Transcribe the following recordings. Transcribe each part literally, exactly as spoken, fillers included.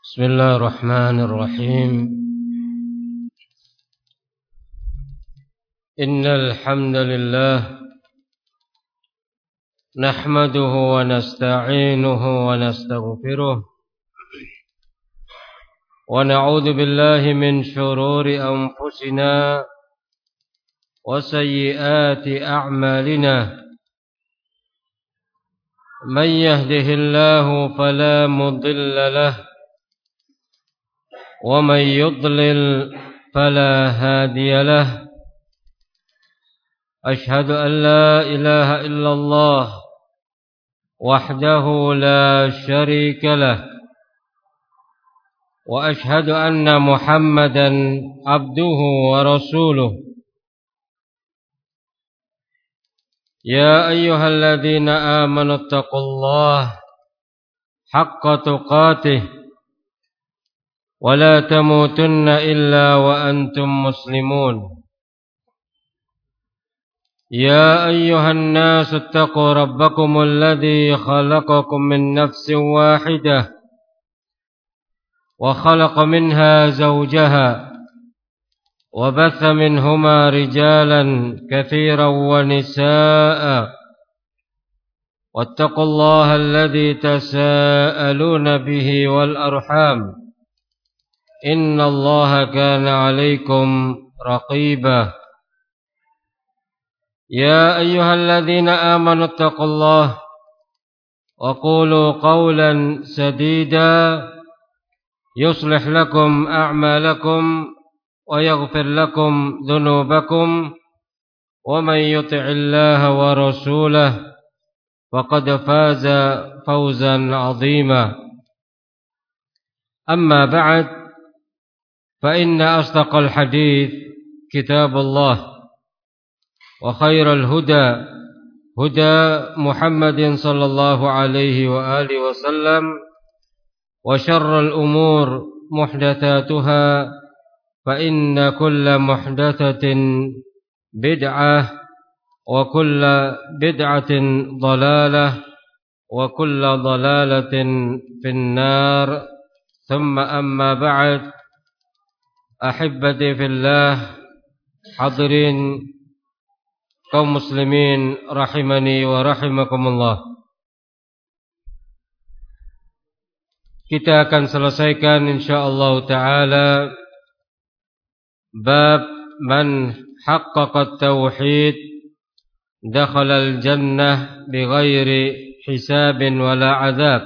بسم الله الرحمن الرحيم. إن الحمد لله نحمده ونستعينه ونستغفره ونعوذ بالله من شرور أنفسنا وسيئات أعمالنا. من يهده الله فلا مضل له ومن يضلل فلا هادي له. أشهد أن لا إله إلا الله وحده لا شريك له وأشهد أن محمدا عبده ورسوله. يا أيها الذين آمنوا اتقوا الله حق تقاته ولا تموتن إلا وأنتم مسلمون. يا أيها الناس اتقوا ربكم الذي خلقكم من نفس واحدة وخلق منها زوجها وبث منهما رجالا كثيرا ونساء واتقوا الله الذي تساءلون به والأرحام إن الله كان عليكم رقيبا. يا أيها الذين آمنوا اتقوا الله وقولوا قولا سديدا يصلح لكم أعمالكم ويغفر لكم ذنوبكم ومن يطع الله ورسوله فقد فاز فوزا عظيما. أما بعد فإن أصدق الحديث كتاب الله وخير الهدى هدى محمد صلى الله عليه وآله وسلم وشر الأمور محدثاتها فإن كل محدثة بدعة وكل بدعة ضلالة وكل ضلالة في النار. ثم أما بعد. Ahibati fillah, hadirin kaum muslimin rahimani wa rahimakumullah. Kita akan selesaikan insyaallah taala bab man haqqaqa tauhid dakhala al-jannah bighairi hisabin wala azab.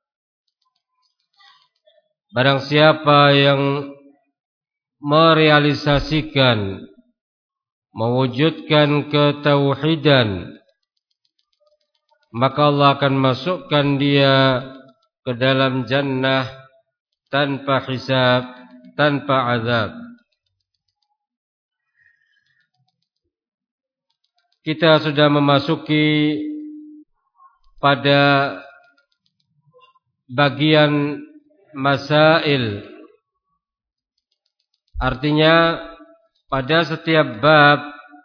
Barang siapa yang merealisasikan, mewujudkan ketauhidan, maka Allah akan masukkan dia ke dalam jannah tanpa hisab, tanpa azab. Kita sudah memasuki pada bagian masail. Artinya pada setiap bab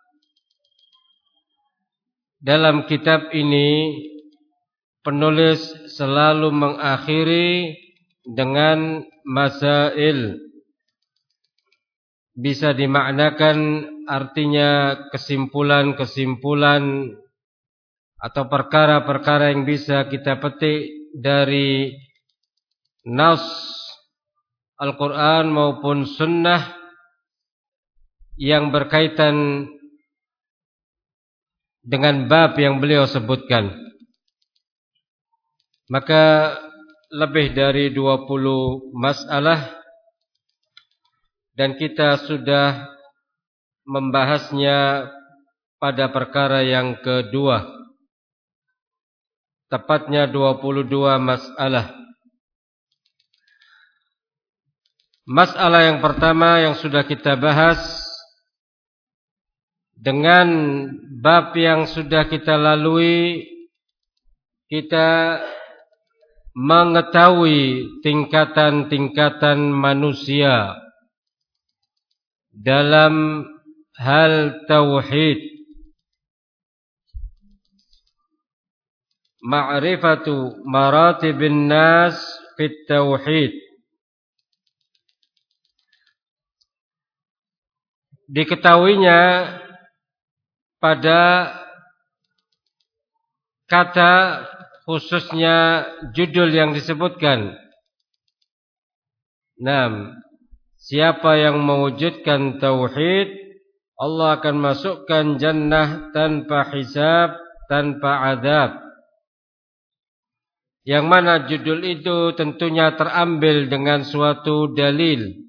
dalam kitab ini penulis selalu mengakhiri dengan masail. Bisa dimaknakan artinya kesimpulan-kesimpulan atau perkara-perkara yang bisa kita petik dari nas Al-Quran maupun sunnah yang berkaitan dengan bab yang beliau sebutkan. Maka lebih dari dua puluh masalah dan kita sudah membahasnya pada perkara yang kedua. Tepatnya dua puluh dua masalah. Masalah yang pertama yang sudah kita bahas dengan bab yang sudah kita lalui, kita mengetahui tingkatan-tingkatan manusia dalam hal tauhid. Ma'rifatu maratibin nas fit tauhid. diketahuinya pada kata khususnya judul yang disebutkan. Nah, siapa yang mewujudkan tauhid, Allah akan masukkan jannah tanpa hisab, tanpa azab. Yang mana judul itu tentunya terambil dengan suatu dalil.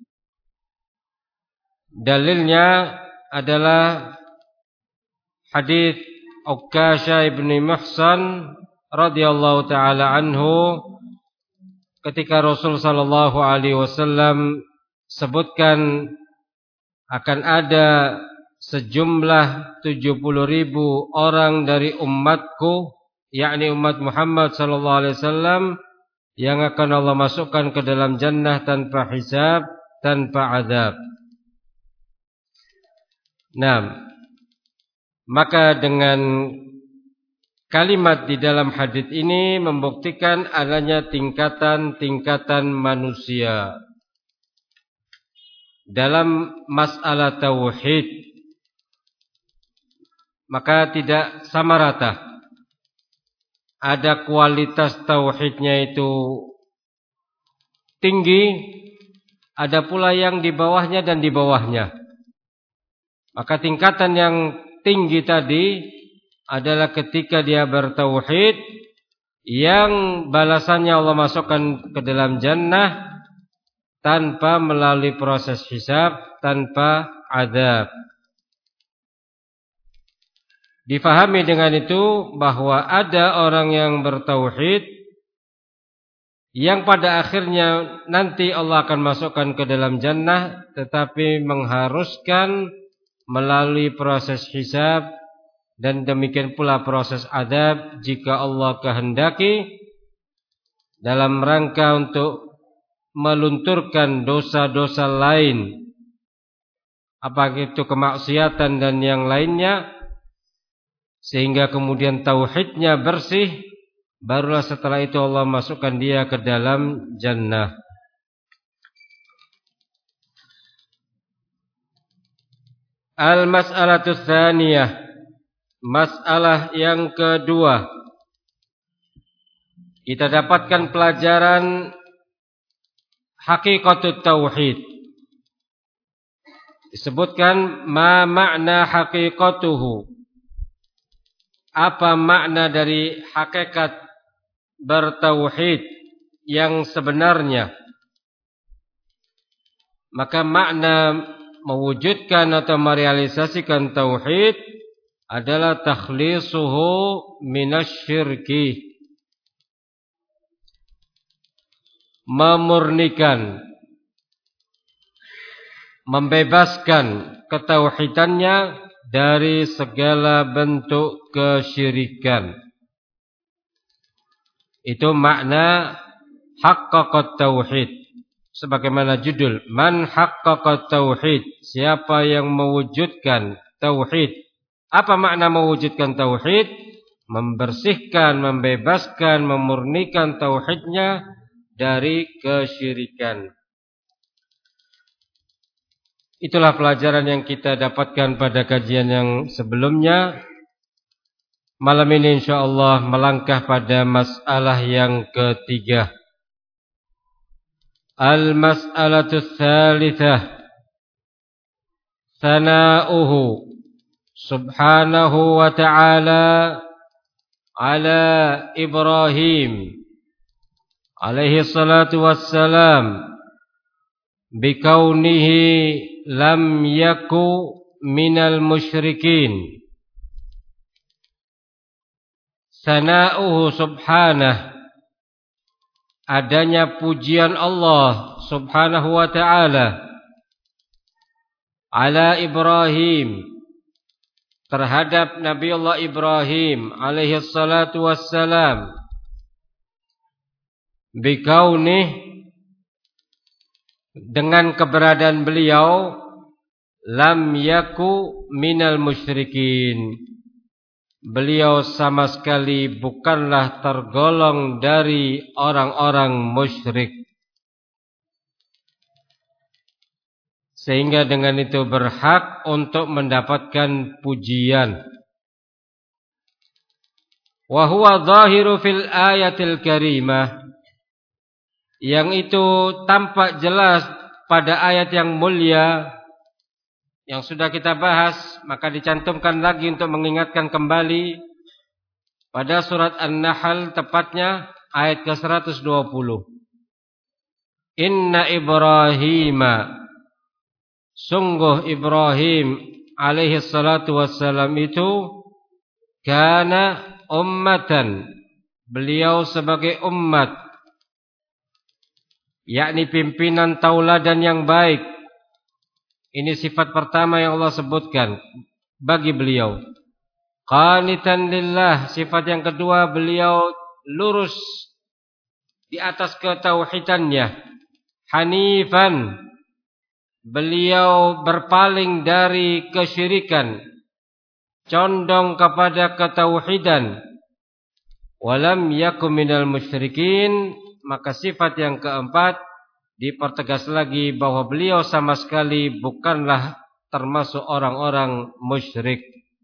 Dalilnya adalah hadis Uqasha ibn Muhsan radhiyallahu taala anhu, ketika Rasul sallallahu alaihi wasallam sebutkan akan ada sejumlah tujuh puluh ribu orang dari umatku, yakni umat Muhammad sallallahu alaihi wasallam, yang akan Allah masukkan ke dalam jannah tanpa hisab, tanpa azab. Nah, maka dengan kalimat di dalam hadis ini membuktikan adanya tingkatan-tingkatan manusia dalam masalah tauhid. Maka tidak sama rata. Ada kualitas tauhidnya itu tinggi, ada pula yang di bawahnya dan di bawahnya. Maka tingkatan yang tinggi tadi adalah ketika dia bertauhid, yang balasannya Allah masukkan ke dalam jannah tanpa melalui proses hisab, tanpa azab. Difahami dengan itu bahwa ada orang yang bertauhid yang pada akhirnya nanti Allah akan masukkan ke dalam jannah, tetapi mengharuskan melalui proses hisab, dan demikian pula proses azab jika Allah kehendaki, dalam rangka untuk melunturkan dosa-dosa lain, apakah itu kemaksiatan dan yang lainnya, sehingga kemudian tauhidnya bersih. Barulah setelah itu Allah masukkan dia ke dalam jannah. Al-mas'alatu tsaniyah, masalah yang kedua. Kita dapatkan pelajaran hakikatut tauhid. Disebutkan ma makna hakikatuhu. Apa makna dari hakikat bertauhid yang sebenarnya? Maka makna mewujudkan atau merealisasikan tauhid adalah takhlisuhu minasyirki, memurnikan, membebaskan ketauhidannya dari segala bentuk kesyirikan. Itu makna haqqaqat tauhid. Sebagaimana judul, man haqqaqat tauhid, siapa yang mewujudkan tauhid. Apa makna mewujudkan tauhid? Membersihkan, membebaskan, memurnikan tauhidnya dari kesyirikan. Itulah pelajaran yang kita dapatkan pada kajian yang sebelumnya. Malam ini insyaallah melangkah pada masalah yang ketiga. Al-mas'alatu tsalitsah, tsana'uhu subhanahu wa ta'ala ala Ibrahim alaihi salatu wassalam bikaunihi lam yaku minal musyrikin. Tsana'uhu subhanahu, adanya pujian Allah subhanahu wa ta'ala ala Ibrahim, terhadap Nabi Allah Ibrahim alaihi salatu wassalam, bikaunih, dengan keberadaan beliau, lam yaku minal musyrikin, beliau sama sekali bukanlah tergolong dari orang-orang musyrik. sehingga dengan itu berhak untuk mendapatkan pujian. Wa huwa zahiru fil ayatil karimah, yang itu tampak jelas pada ayat yang mulia yang sudah kita bahas, maka dicantumkan lagi untuk mengingatkan kembali pada surat An-Nahl, tepatnya ayat ke seratus dua puluh. Inna Ibrahima, sungguh Ibrahim alaihi salatu wassalam itu kana ummatan, beliau sebagai umat, yakni pimpinan tauladan yang baik. Ini sifat pertama yang Allah sebutkan bagi beliau. Qanitan lillah, sifat yang kedua, beliau lurus di atas ketauhidannya. Hanifan, beliau berpaling dari kesyirikan, condong kepada ketauhidan. Walam yakum minal musyrikin, maka sifat yang keempat dipertegas lagi bahwa beliau sama sekali bukanlah termasuk orang-orang musyrik.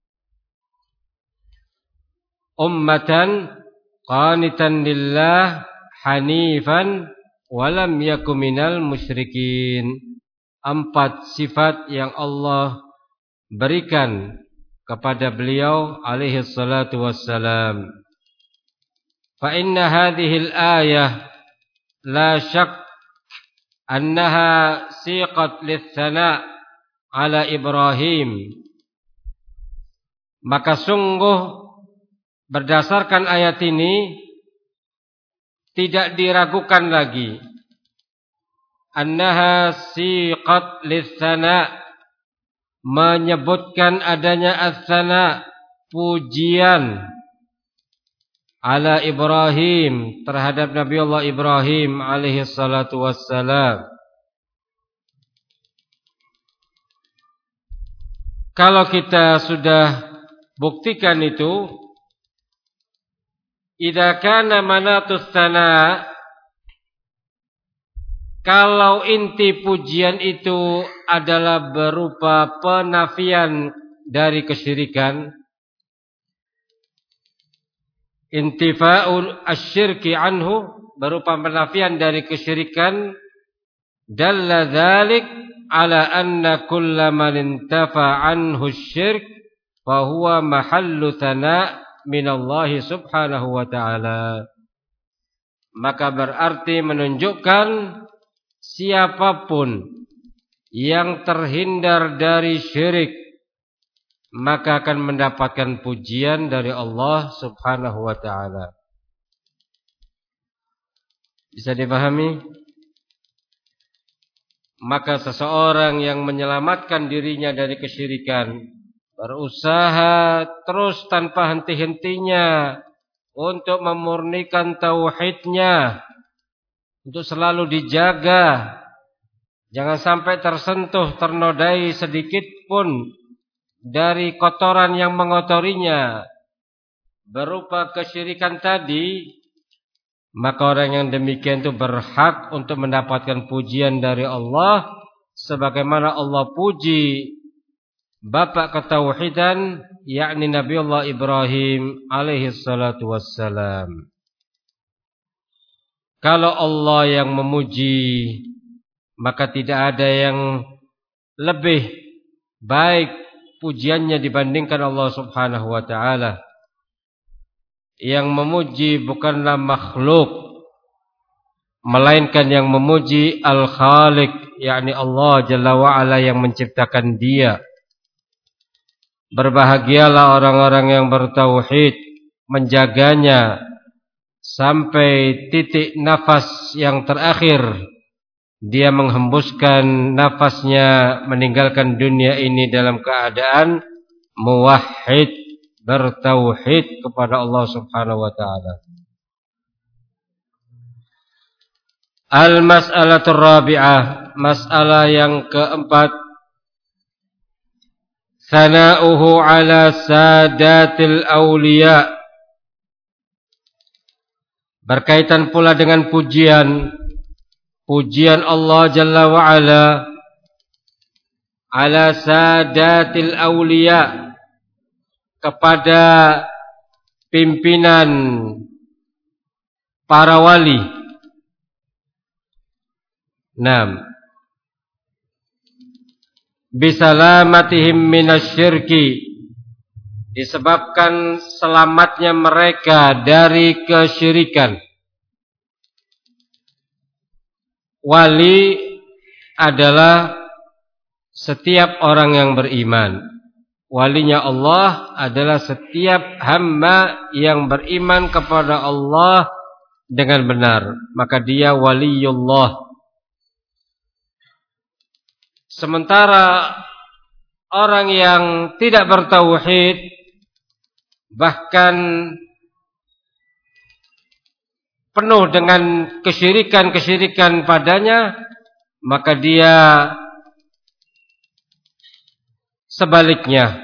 Ummatan qanitan lillah hanifan walam yakum minal musyrikin. Empat sifat yang Allah berikan kepada beliau alaihi salatu wassalam. Fa inna hadhil ayah la syak annaha siqat litsana ala Ibrahim. Maka sungguh berdasarkan ayat ini tidak diragukan lagi, annaha siqat litsana, menyebutkan adanya as-sana, pujian, ala Ibrahim, terhadap Nabi Allah Ibrahim alaihi salatu wassalam. Kalau kita sudah buktikan itu, idza kana manatus sana, kalau inti pujian itu adalah berupa penafian dari kesyirikan, intifa'ul asyirki anhu, berupa penafian dari kesyirikan, dalla dzalik ala anna kulla man intafa anhu syirk fa huwa mahallu thana' minallahi subhanahu wa ta'ala. Maka berarti menunjukkan siapapun yang terhindar dari syirik, maka akan mendapatkan pujian dari Allah subhanahu wa ta'ala. Bisa dipahami? Maka seseorang yang menyelamatkan dirinya dari kesyirikan, berusaha terus tanpa henti-hentinya untuk memurnikan tauhidnya, untuk selalu dijaga, jangan sampai tersentuh, ternodai sedikit pun dari kotoran yang mengotorinya berupa kesyirikan tadi, maka orang yang demikian itu berhak untuk mendapatkan pujian dari Allah, sebagaimana Allah puji bapak ketauhidan, yakni Nabi Allah Ibrahim alaihi salatu wassalam. Kalau Allah yang memuji, maka tidak ada yang lebih baik pujiannya dibandingkan Allah subhanahu wa ta'ala. Yang memuji bukanlah makhluk, melainkan yang memuji Al-Khaliq, yakni Allah Jalla wa'ala yang menciptakan dia. Berbahagialah orang-orang yang bertauhid, menjaganya sampai titik nafas yang terakhir dia menghembuskan nafasnya meninggalkan dunia ini dalam keadaan muwahhid, bertauhid kepada Allah subhanahu wa ta'ala. Al-mas'alatul rabi'ah, masalah yang keempat, sana'uhu ala sadatil awliya, berkaitan pula dengan pujian pujian Allah Jalla wa'ala ala sadatil awliya, kepada pimpinan para wali. Naam. Bisalamatihim minasyirki, disebabkan selamatnya mereka dari kesyirikan. Wali adalah setiap orang yang beriman. Walinya Allah adalah setiap hamba yang beriman kepada Allah dengan benar, maka dia waliyullah. Sementara orang yang tidak bertauhid, bahkan penuh dengan kesyirikan-kesyirikan padanya, maka dia sebaliknya,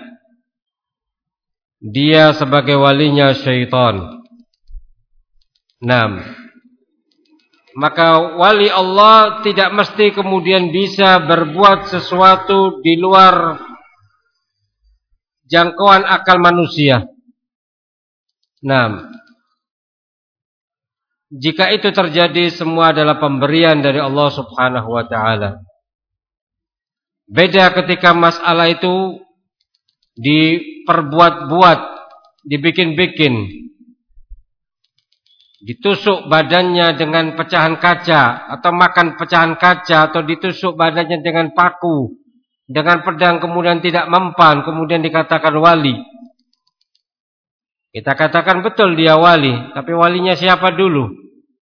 dia sebagai walinya syaitan. Naam. Maka wali Allah tidak mesti kemudian bisa berbuat sesuatu di luar jangkauan akal manusia. Nah, jika itu terjadi, semua adalah pemberian dari Allah Subhanahu wa ta'ala. Beda ketika masalah itu diperbuat-buat, dibikin-bikin, ditusuk badannya dengan pecahan kaca, atau makan pecahan kaca, atau ditusuk badannya dengan paku, dengan pedang, kemudian tidak mempan, kemudian dikatakan wali. Kita katakan betul dia wali, tapi walinya siapa dulu?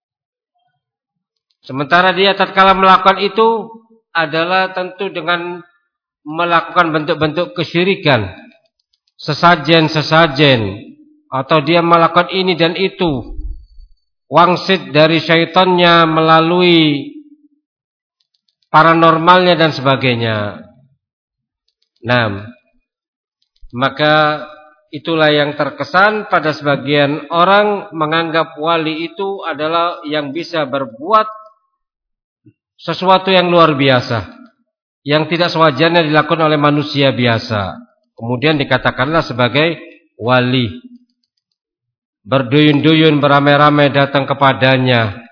Sementara dia tatkala melakukan itu adalah tentu dengan melakukan bentuk-bentuk kesyirikan, sesajen-sesajen, atau dia melakukan ini dan itu, wangsit dari syaitannya melalui paranormalnya dan sebagainya. Nah, maka itulah yang terkesan pada sebagian orang menganggap wali itu adalah yang bisa berbuat sesuatu yang luar biasa, yang tidak sewajarnya dilakukan oleh manusia biasa. Kemudian dikatakanlah sebagai wali. Berduyun-duyun beramai-ramai datang kepadanya,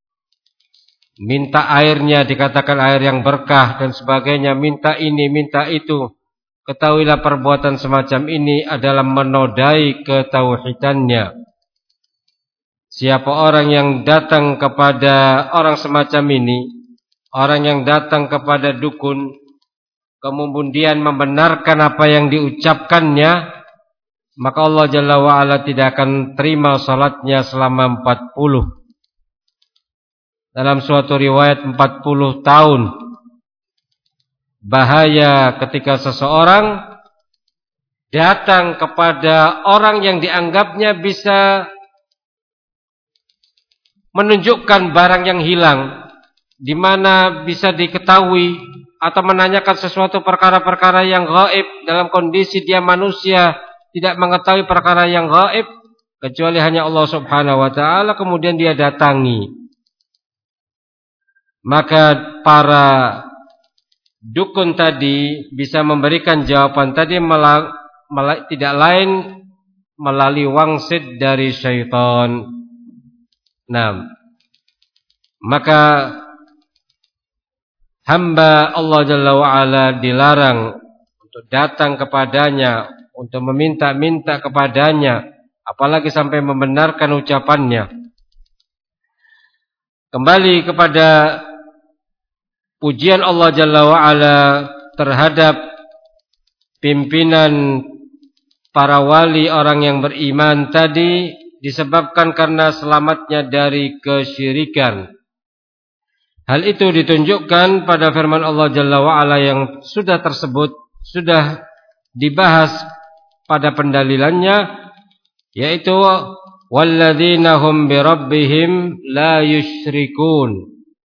minta airnya, dikatakan air yang berkah dan sebagainya, minta ini, minta itu. Ketahuilah perbuatan semacam ini adalah menodai ketauhidannya. Siapa orang yang datang kepada orang semacam ini, orang yang datang kepada dukun, kemudian membenarkan apa yang diucapkannya, maka Allah Jalla wa'ala tidak akan terima salatnya selama empat puluh. Dalam suatu riwayat empat puluh tahun. Bahaya ketika seseorang datang kepada orang yang dianggapnya bisa menunjukkan barang yang hilang, di mana bisa diketahui, atau menanyakan sesuatu perkara-perkara yang gaib dalam kondisi dia manusia tidak mengetahui perkara yang gaib kecuali hanya Allah Subhanahu wa ta'ala, kemudian dia datangi. Maka para dukun tadi bisa memberikan jawaban tadi mela, mela, tidak lain melalui wangsit dari syaitan. Nah, maka hamba Allah Jalla wa'ala dilarang untuk datang kepadanya, untuk meminta-minta kepadanya, apalagi sampai membenarkan ucapannya. Kembali kepada pujian Allah Jalla wa'ala terhadap pimpinan para wali orang yang beriman tadi, disebabkan karena selamatnya dari kesyirikan. Hal itu ditunjukkan pada firman Allah Jalla wa'ala yang sudah tersebut, sudah dibahas pada pendalilannya, yaitu walladzina hum birabbihim la yusyrikun,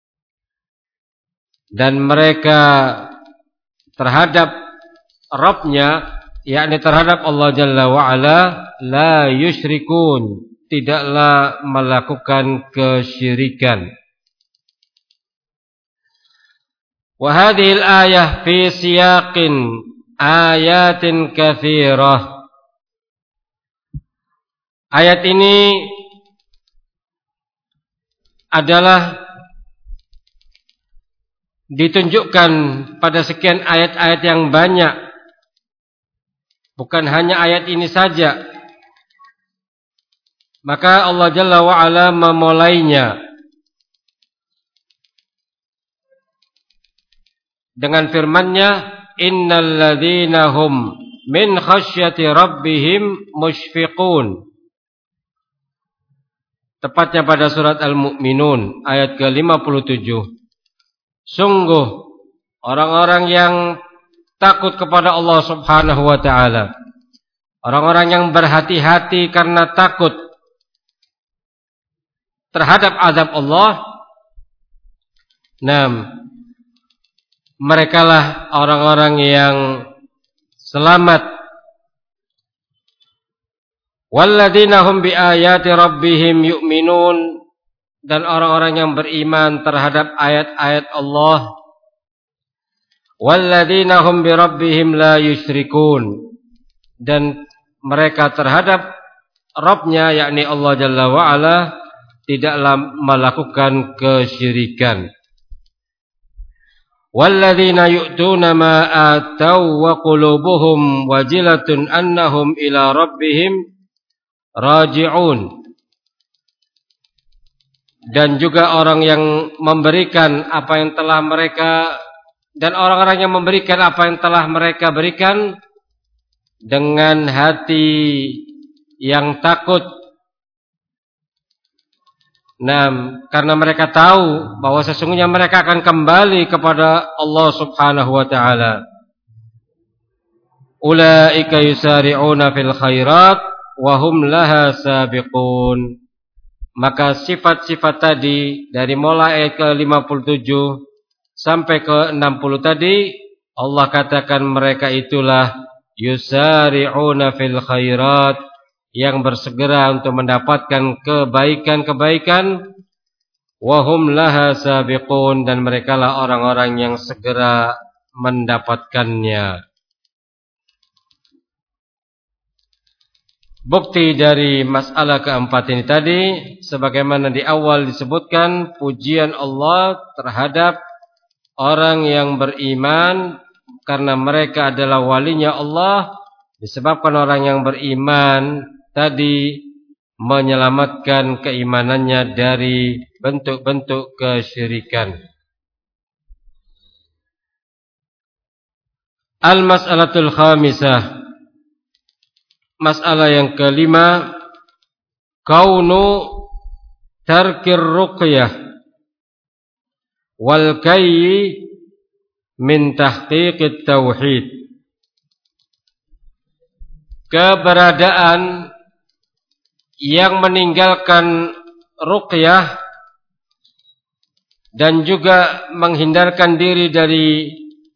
dan mereka terhadap Rabbnya, yakni terhadap Allah Jalla wa'ala, la yusyrikun, tidaklah melakukan kesyirikan. Wa hadhil ayah fi siyaqin ayatin katsirah. Ayat ini adalah ditunjukkan pada sekian ayat-ayat yang banyak. Bukan hanya ayat ini saja. Maka Allah Jalla wa'ala memulainya dengan firman-Nya, innal ladzina hum min khasyati rabbihim musyfiqun. Tepatnya pada surat Al-Mu'minun ayat ke lima puluh tujuh. Sungguh orang-orang yang takut kepada Allah Subhanahu wa taala, orang-orang yang berhati-hati karena takut terhadap azab Allah, nah, merekalah orang-orang yang selamat. Walladzina hum biayati rabbihim yu'minun, dan orang-orang yang beriman terhadap ayat-ayat Allah. Walladzina hum bi rabbihim la yusyrikun, dan mereka terhadap Rabbnya yakni Allah Jalla wa Ala tidaklah melakukan kesyirikan. Walladzina yu'tuna ma atau wa qulubuhum wajilatun annahum ila rabbihim raji'un, dan juga orang yang memberikan apa yang telah mereka dan orang-orang yang memberikan apa yang telah mereka berikan dengan hati yang takut. Nah, karena mereka tahu bahwa sesungguhnya mereka akan kembali kepada Allah Subhanahu wa taala. Ulaika yusari'una fil khairat wa hum laha sabiqun. Maka sifat-sifat tadi dari mulai ayat ke lima puluh tujuh sampai ke enam puluh tadi, Allah katakan mereka itulah yusari'una fil khairat, yang bersegera untuk mendapatkan kebaikan-kebaikan, wa hum laha sabiqun, dan merekalah orang-orang yang segera mendapatkannya. Bukti dari masalah keempat ini tadi, sebagaimana di awal disebutkan, pujian Allah terhadap orang yang beriman, karena mereka adalah walinya Allah, disebabkan orang yang beriman tadi menyelamatkan keimanannya dari bentuk-bentuk kesyirikan. Al-mas'alatul khamisah, masalah yang kelima, kaunu tarkir ruqyah wal kayyi min tahqiqit tauhid. Keberadaan yang meninggalkan ruqyah dan juga menghindarkan diri dari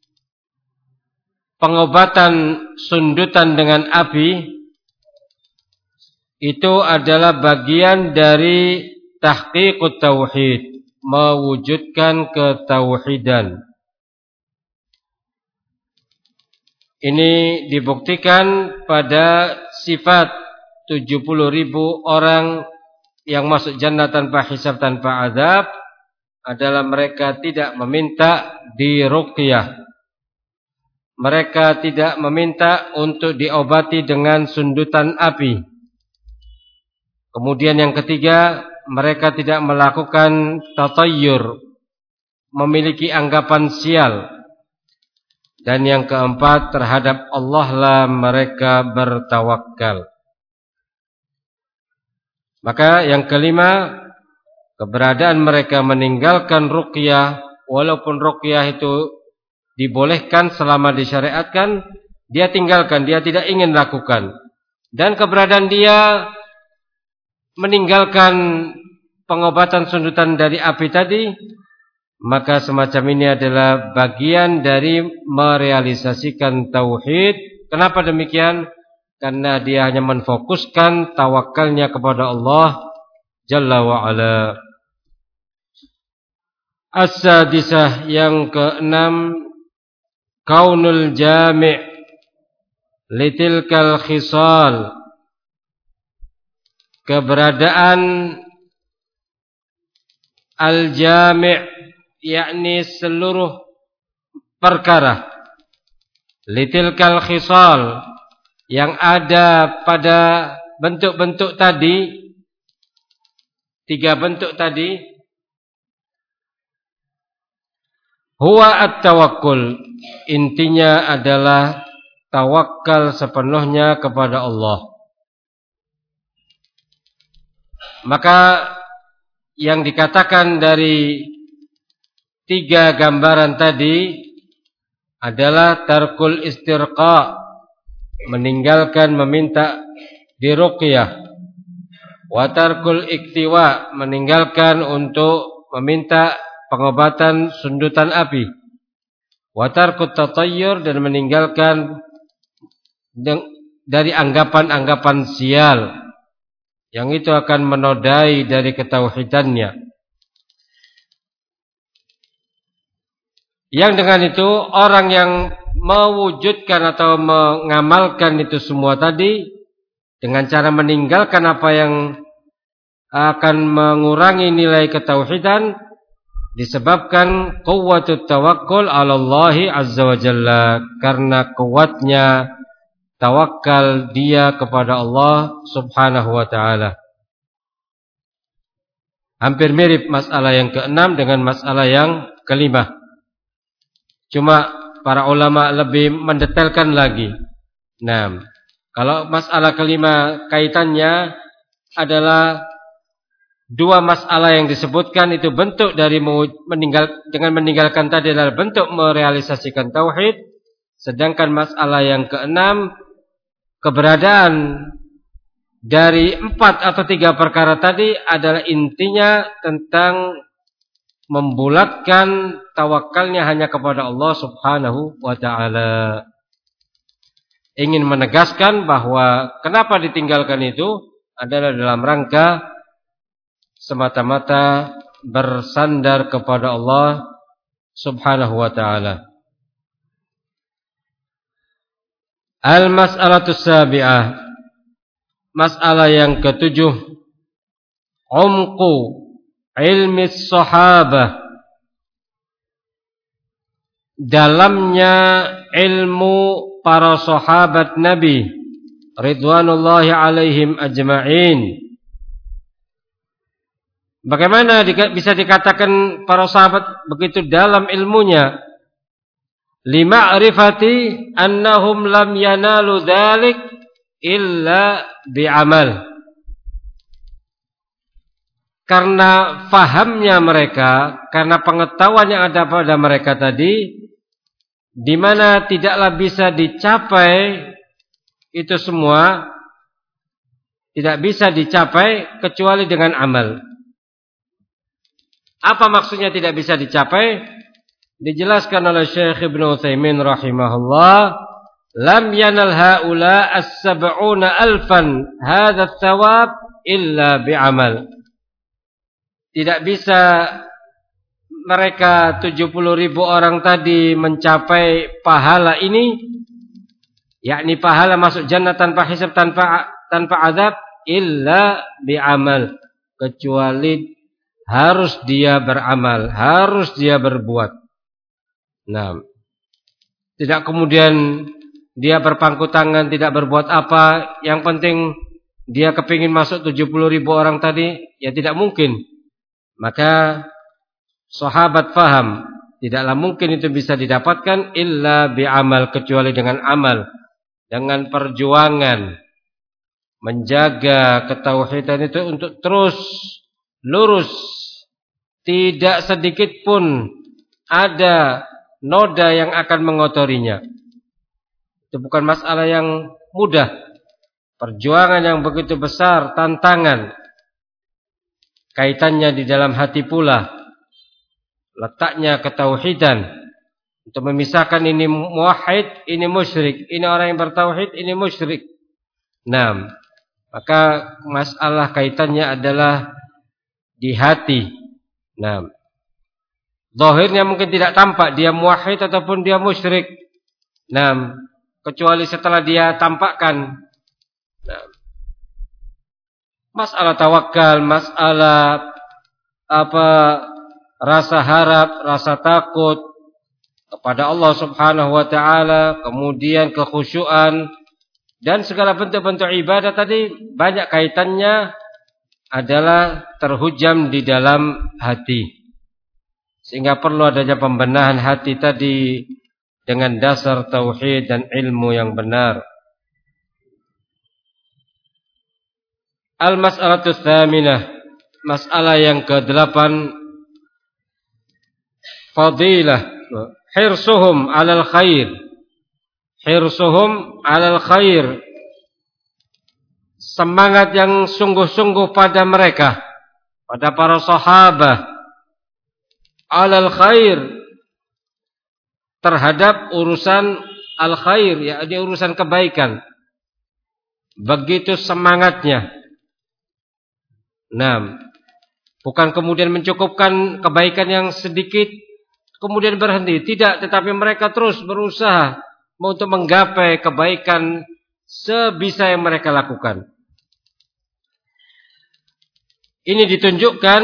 pengobatan sundutan dengan api, itu adalah bagian dari tahqiqut tauhid, mewujudkan ketauhidan. Ini dibuktikan pada sifat tujuh puluh ribu orang yang masuk jannah tanpa hisab, tanpa azab, adalah mereka tidak meminta diruqyah. Mereka tidak meminta untuk diobati dengan sundutan api. Kemudian yang ketiga, mereka tidak melakukan tatayyur, memiliki anggapan sial. Dan yang keempat, terhadap Allah lah mereka bertawakal. Maka yang kelima, keberadaan mereka meninggalkan ruqyah, walaupun ruqyah itu dibolehkan selama disyariatkan, dia tinggalkan, dia tidak ingin lakukan. Dan keberadaan dia meninggalkan pengobatan sundutan dari api tadi, maka semacam ini adalah bagian dari merealisasikan tauhid. Kenapa demikian? Karena dia hanya menfokuskan tawakalnya kepada Allah Jalla wa Ala. As-sadisah yang keenam, kaunul jami' litilkal khisal, keberadaan al-jami' yakni seluruh perkara, litilkal khisal yang ada pada bentuk-bentuk tadi, tiga bentuk tadi, huwa at-tawakkul, intinya adalah tawakal sepenuhnya kepada Allah. Maka yang dikatakan dari tiga gambaran tadi adalah tarkul istirqa, meninggalkan meminta diruqyah, wa tarkul iktiwa, meninggalkan untuk meminta pengobatan sundutan api, wa tarkut tatayyur, dan meninggalkan dari anggapan-anggapan sial yang itu akan menodai dari ketauhidannya. Yang dengan itu orang yang mewujudkan atau mengamalkan itu semua tadi dengan cara meninggalkan apa yang akan mengurangi nilai ketauhidan, disebabkan quwwatut tawakkul 'ala Allah azza wa jalla, karena kuatnya tawakal dia kepada Allah subhanahu wa ta'ala. Hampir mirip masalah yang keenam dengan masalah yang kelima. Cuma para ulama lebih mendetailkan lagi. Nah, kalau masalah kelima kaitannya adalah dua masalah yang disebutkan itu bentuk dari meninggal, dengan meninggalkan tadi adalah bentuk merealisasikan tauhid. Sedangkan masalah yang keenam, keberadaan dari empat atau tiga perkara tadi adalah intinya tentang membulatkan tawakalnya hanya kepada Allah subhanahu wa ta'ala. Ingin menegaskan bahwa kenapa ditinggalkan itu adalah dalam rangka semata-mata bersandar kepada Allah subhanahu wa ta'ala. Al-mas'alatus sabi'ah, masalah yang ketujuh, umqu ilmi sahabah, dalamnya ilmu para sahabat Nabi ridwanullahi alaihim ajma'in. Bagaimana bisa dikatakan para sahabat begitu dalam ilmunya? Lima'rifati annahum lam yanalu dzalik illa bi'amal. Karena fahamnya mereka, karena pengetahuan yang ada pada mereka tadi, di mana tidaklah bisa dicapai itu semua, tidak bisa dicapai kecuali dengan amal. Apa maksudnya tidak bisa dicapai? Dijelaskan oleh Syekh Ibnu Utsaimin rahimahullah, lam yanal haula as-sab'una alfan hadha ats-tsawab illa bi'amal. Tidak bisa mereka tujuh puluh ribu orang tadi mencapai pahala ini, yakni pahala masuk jannah tanpa hisab, tanpa tanpa azab, illa bi'amal, kecuali harus dia beramal, harus dia berbuat. Nah, tidak kemudian dia berpangku tangan tidak berbuat apa, yang penting dia kepingin masuk tujuh puluh ribu orang tadi, ya tidak mungkin. Maka sahabat faham, tidaklah mungkin itu bisa didapatkan illa bi'amal, kecuali dengan amal, dengan perjuangan menjaga ketauhidan itu untuk terus lurus, tidak sedikit pun ada noda yang akan mengotorinya. Itu bukan masalah yang mudah, perjuangan yang begitu besar, tantangan. Kaitannya di dalam hati pula, letaknya ketauhidan, untuk memisahkan ini muwahhid, ini musyrik, ini orang yang bertauhid, ini musyrik. Nah, maka masalah kaitannya adalah di hati. Nah, Zahirnya mungkin tidak tampak dia muwahhid ataupun dia musyrik. Nah, kecuali setelah dia tampakkan. Nah, masalah tawakal, masalah apa rasa harap, rasa takut kepada Allah Subhanahu wa taala, kemudian kekhusyuan dan segala bentuk-bentuk ibadah tadi banyak kaitannya adalah terhujam di dalam hati. Sehingga perlu adanya pembenahan hati tadi dengan dasar tauhid dan ilmu yang benar. Al-mas'alatu tsaminah, masalah yang kedelapan, fadilah hirsuhum 'alal khair. Hirsuhum 'alal khair. Semangat yang sungguh-sungguh pada mereka, pada para sahabat, 'alal khair, terhadap urusan al-khair, yakni urusan kebaikan. Begitu semangatnya. Nah, bukan kemudian mencukupkan kebaikan yang sedikit kemudian berhenti, tidak, tetapi mereka terus berusaha untuk menggapai kebaikan sebisa yang mereka lakukan. Ini ditunjukkan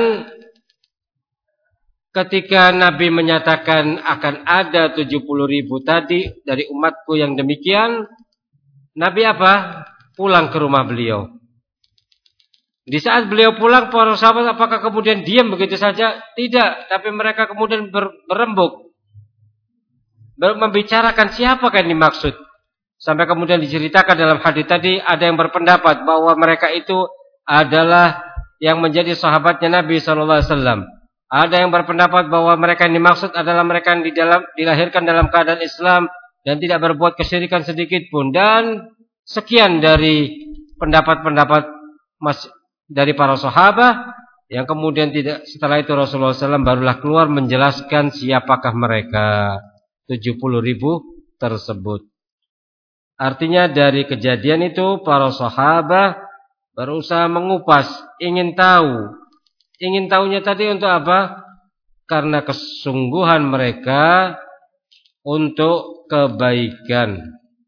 ketika Nabi menyatakan akan ada tujuh puluh ribu tadi dari umatku yang demikian, Nabi apa? Pulang ke rumah beliau. Di saat beliau pulang, para sahabat apakah kemudian diam begitu saja? Tidak, tapi mereka kemudian ber, berembuk, ber, membicarakan siapakah yang dimaksud. Sampai kemudian diceritakan dalam hadis tadi, ada yang berpendapat bahwa mereka itu adalah yang menjadi sahabatnya Nabi shallallahu alaihi wasallam. Ada yang berpendapat bahwa mereka yang dimaksud adalah mereka yang di dalam, dilahirkan dalam keadaan Islam dan tidak berbuat kesyirikan sedikit pun. Dan sekian dari pendapat-pendapat mas, dari para sahabat yang kemudian tidak, setelah itu Rasulullah shallallahu alaihi wasallam barulah keluar menjelaskan siapakah mereka tujuh puluh ribu tersebut. Artinya dari kejadian itu para sahabat berusaha mengupas, ingin tahu. Ingin tahunya tadi untuk apa? Karena kesungguhan mereka untuk kebaikan.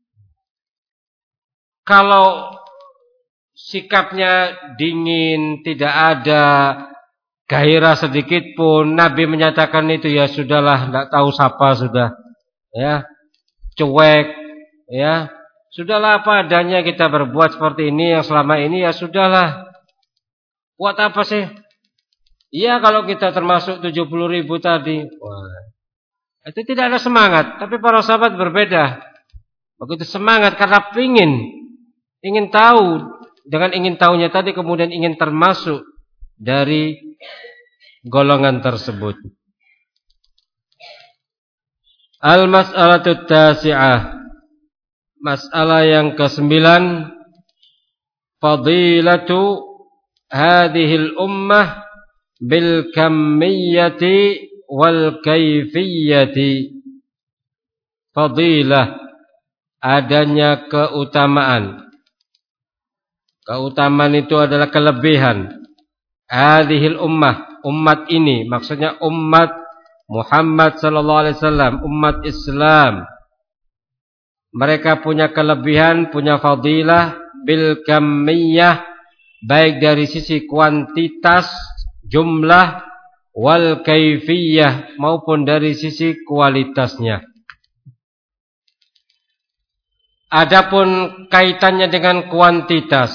Kalau sikapnya dingin, tidak ada gairah sedikit pun, Nabi menyatakan itu ya sudahlah, tidak tahu siapa sudah, ya, cuek, ya, sudahlah apa adanya kita berbuat seperti ini yang selama ini ya sudahlah. Buat apa sih? Iya, kalau kita termasuk tujuh puluh ribu tadi, wah, itu tidak ada semangat. Tapi para sahabat berbeda. Begitu semangat karena ingin, ingin tahu. Dengan ingin tahunya tadi kemudian ingin termasuk dari golongan tersebut. Al-mas'alatu tasi'ah, masalah yang kesembilan, fadilatu hadhil ummah bil kamiyyati wal kayfiyyati. Fadilah, adanya keutamaan. Keutamaan itu adalah kelebihan. Hadhil ummah, umat ini, maksudnya umat Muhammad sallallahu alaihi wasallam, umat Islam. Mereka punya kelebihan, punya fadilah bil kamiyyah, baik dari sisi kuantitas jumlah, wal kaifiyah, maupun dari sisi kualitasnya. Adapun kaitannya dengan kuantitas,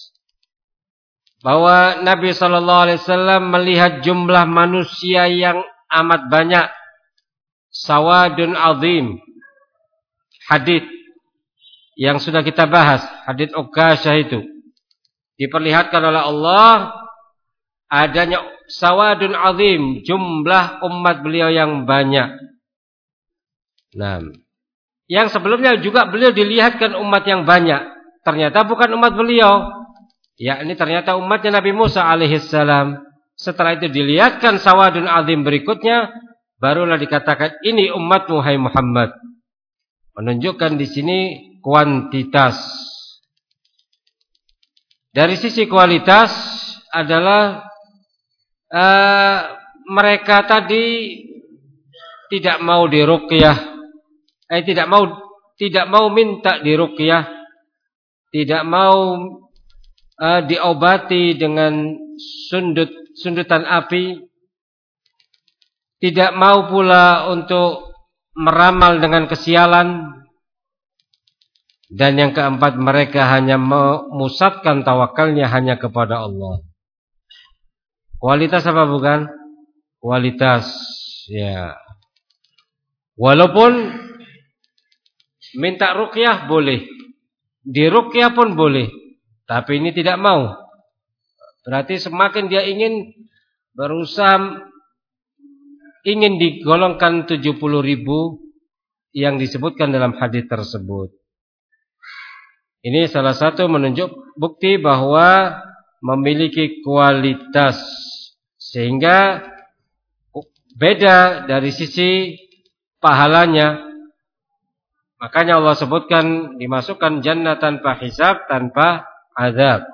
bahwa Nabi shallallahu alaihi wasallam melihat jumlah manusia yang amat banyak, sawadun azim, hadits yang sudah kita bahas, hadits Uqasyah itu, diperlihatkan oleh Allah adanya sawadun azim, jumlah umat beliau yang banyak. Nah, yang sebelumnya juga beliau dilihatkan umat yang banyak, ternyata bukan umat beliau, yakni ternyata umatnya Nabi Musa alaihissalam. Setelah itu dilihatkan sawadun azim berikutnya, barulah dikatakan ini umatmu hai Muhammad. Menunjukkan di sini kuantitas. Dari sisi kualitas adalah Uh, mereka tadi tidak mau diruqyah, eh tidak mau tidak mau minta diruqyah, tidak mau uh, diobati dengan sundut sundutan api, tidak mau pula untuk meramal dengan kesialan, dan yang keempat mereka hanya memusatkan tawakalnya hanya kepada Allah. Kualitas apa bukan? Kualitas, ya. Walaupun minta ruqyah boleh, diruqyah pun boleh, tapi ini tidak mau. Berarti semakin dia ingin berusaha ingin digolongkan tujuh puluh ribu yang disebutkan dalam hadis tersebut. Ini salah satu menunjuk bukti bahwa memiliki kualitas, sehingga beda dari sisi pahalanya. Makanya Allah sebutkan dimasukkan jannah tanpa hisab, tanpa azab.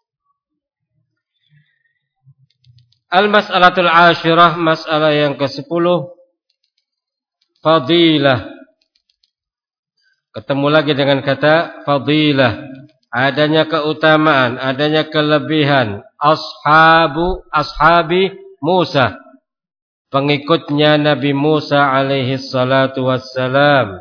Al-mas'alatul ashirah, masalah yang kesepuluh, fadilah. Ketemu lagi dengan kata fadilah, adanya keutamaan, adanya kelebihan ashabu ashabi Musa, pengikutnya Nabi Musa alaihi salatu wassalam.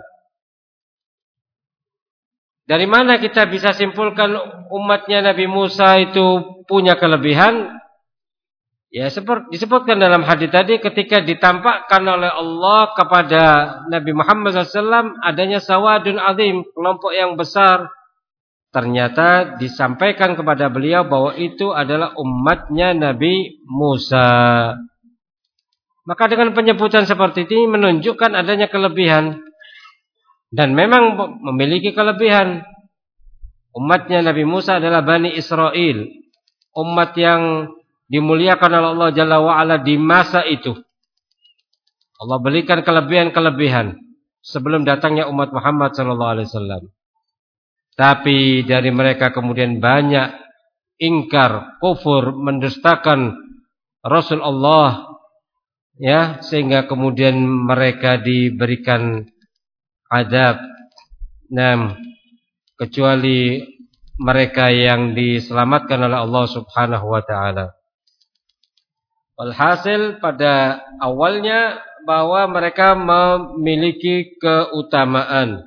Dari mana kita bisa simpulkan umatnya Nabi Musa itu punya kelebihan? Ya, seperti disebutkan dalam hadis tadi, ketika ditampakkan oleh Allah kepada Nabi Muhammad shallallahu alaihi wasallam adanya sawadun azim, kelompok yang besar. Ternyata disampaikan kepada beliau bahwa itu adalah umatnya Nabi Musa. Maka dengan penyebutan seperti ini menunjukkan adanya kelebihan. Dan memang memiliki kelebihan. Umatnya Nabi Musa adalah Bani Israel, umat yang dimuliakan oleh Allah Jalla wa'ala di masa itu. Allah berikan kelebihan-kelebihan sebelum datangnya umat Muhammad sallallahu alaihi wasallam. Tapi dari mereka kemudian banyak ingkar, kufur, mendustakan Rasul Allah, ya, sehingga kemudian mereka diberikan azab. Nah, kecuali mereka yang diselamatkan oleh Allah Subhanahu wa taala. Walhasil pada awalnya bahwa mereka memiliki keutamaan.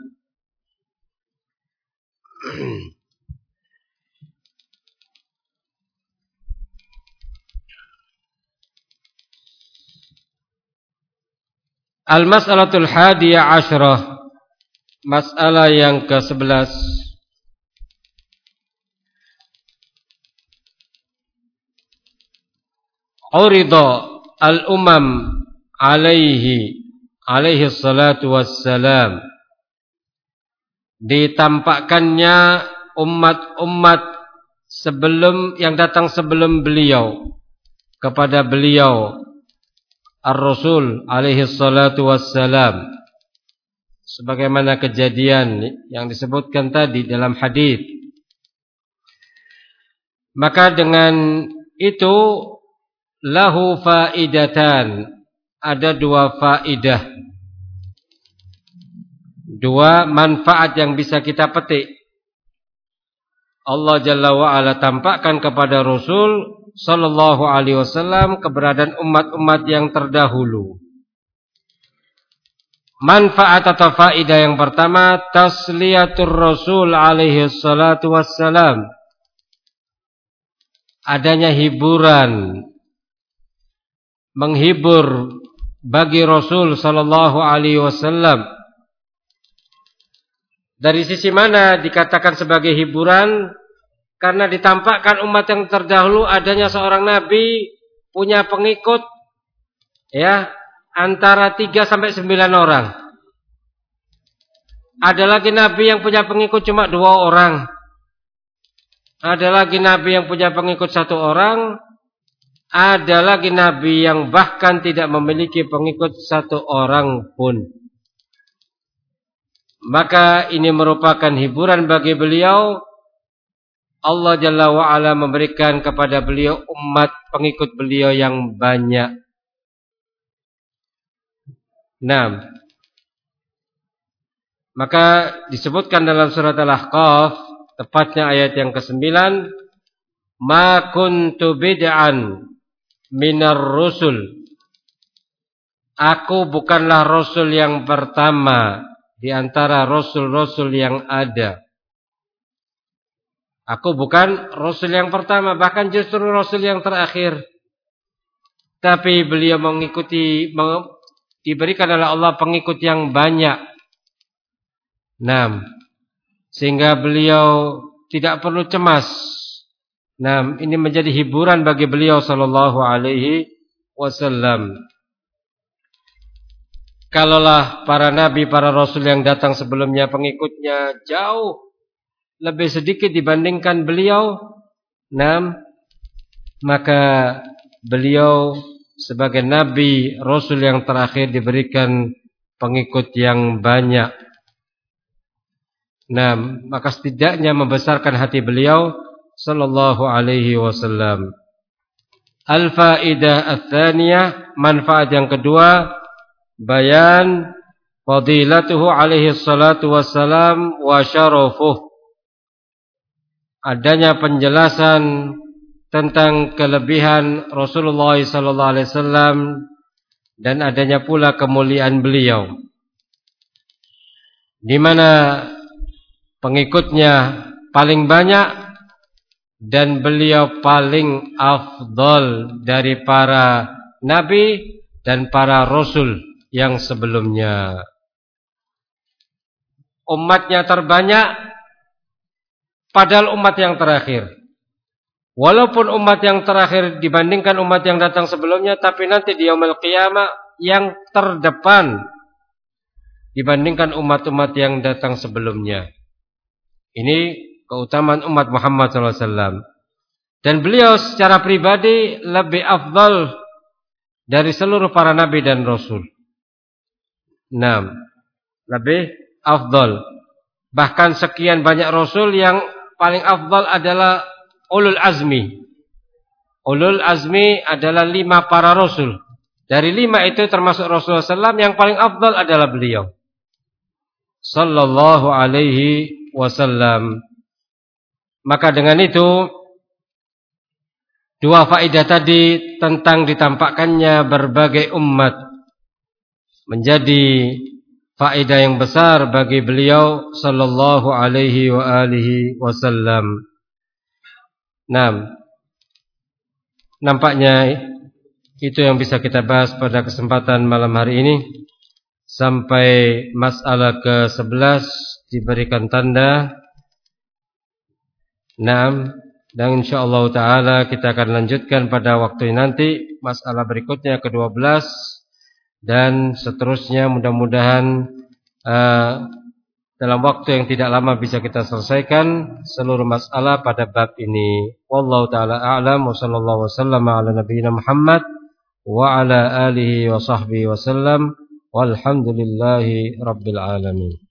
Al-mas'alatul hadiyah asyrah, masalah yang ke sebelas. Urida al-umam alaihi alaihi salatu wassalam, ditampakkannya umat-umat sebelum yang datang sebelum beliau kepada beliau Ar-Rasul alaihi salatu wassalam, sebagaimana kejadian yang disebutkan tadi dalam hadis. Maka dengan itu lahu faidatan, ada dua faidah, dua manfaat yang bisa kita petik. Allah Jalla wa'ala tampakkan kepada Rasul sallallahu alaihi wasallam keberadaan umat-umat yang terdahulu. Manfaat atau faidah yang pertama, tasliyatur Rasul alaihi salatu wassalam, adanya hiburan, menghibur bagi Rasul sallallahu alaihi wasallam. Dari sisi mana dikatakan sebagai hiburan? Karena ditampakkan umat yang terdahulu adanya seorang nabi punya pengikut, ya, antara tiga sampai sembilan orang. Ada lagi nabi yang punya pengikut cuma dua orang. Ada lagi nabi yang punya pengikut satu orang. Ada lagi nabi yang bahkan tidak memiliki pengikut satu orang pun. Maka ini merupakan hiburan bagi beliau. Allah Jalla wa'ala memberikan kepada beliau umat pengikut beliau yang banyak. Nah, maka disebutkan dalam surat Al-Ahqaf, tepatnya ayat yang kesembilan, ma kuntu bid'an minar rusul. Aku bukanlah rasul yang pertama di antara rasul-rasul yang ada. Aku bukan rasul yang pertama, bahkan justru rasul yang terakhir. Tapi beliau mengikuti, diberikan oleh Allah pengikut yang banyak. Nah, sehingga beliau tidak perlu cemas. Nah, ini menjadi hiburan bagi beliau sallallahu alaihi wasallam. Kalaulah para nabi, para rasul yang datang sebelumnya pengikutnya jauh lebih sedikit dibandingkan beliau, nah, maka beliau sebagai nabi rasul yang terakhir diberikan pengikut yang banyak. Nah, maka setidaknya membesarkan hati beliau sallallahu alaihi wasallam. Al-faidah ats-tsaniyah, manfaat yang kedua, bayan fadilatuhu alaihi salatu wassalam wa syarafuh. Adanya penjelasan tentang kelebihan Rasulullah sallallahu alaihi wasallam dan adanya pula kemuliaan beliau, di mana pengikutnya paling banyak dan beliau paling afdal dari para nabi dan para rasul yang sebelumnya. Umatnya terbanyak padahal umat yang terakhir. Walaupun umat yang terakhir dibandingkan umat yang datang sebelumnya, tapi nanti di yaumul qiyamah yang terdepan dibandingkan umat-umat yang datang sebelumnya. Ini keutamaan umat Muhammad sallallahu alaihi wasallam. Dan beliau secara pribadi lebih afdal dari seluruh para nabi dan rasul. Nah, lebih afdal. Bahkan sekian banyak rasul, yang paling afdal adalah ulul azmi. Ulul azmi adalah lima para rasul. Dari lima itu termasuk Rasulullah sallallahu alaihi wasallam, yang paling afdal adalah beliau sallallahu alaihi wasallam. Maka dengan itu, dua faedah tadi tentang ditampakkannya berbagai umat menjadi faedah yang besar bagi beliau sallallahu alaihi wa alihi wasallam. Nah, nampaknya itu yang bisa kita bahas pada kesempatan malam hari ini. Sampai masalah ke sebelas diberikan tanda. Nah, dan insyaallah taala kita akan lanjutkan pada waktu nanti masalah berikutnya ke dua belas dan seterusnya. Mudah-mudahan uh, dalam waktu yang tidak lama bisa kita selesaikan seluruh masalah pada bab ini. Wallahu taala a'lam wa sallallahu wasallam ala nabiyina Muhammad wa ala alihi wa sahbihi wasallam walhamdulillahi rabbil alamin.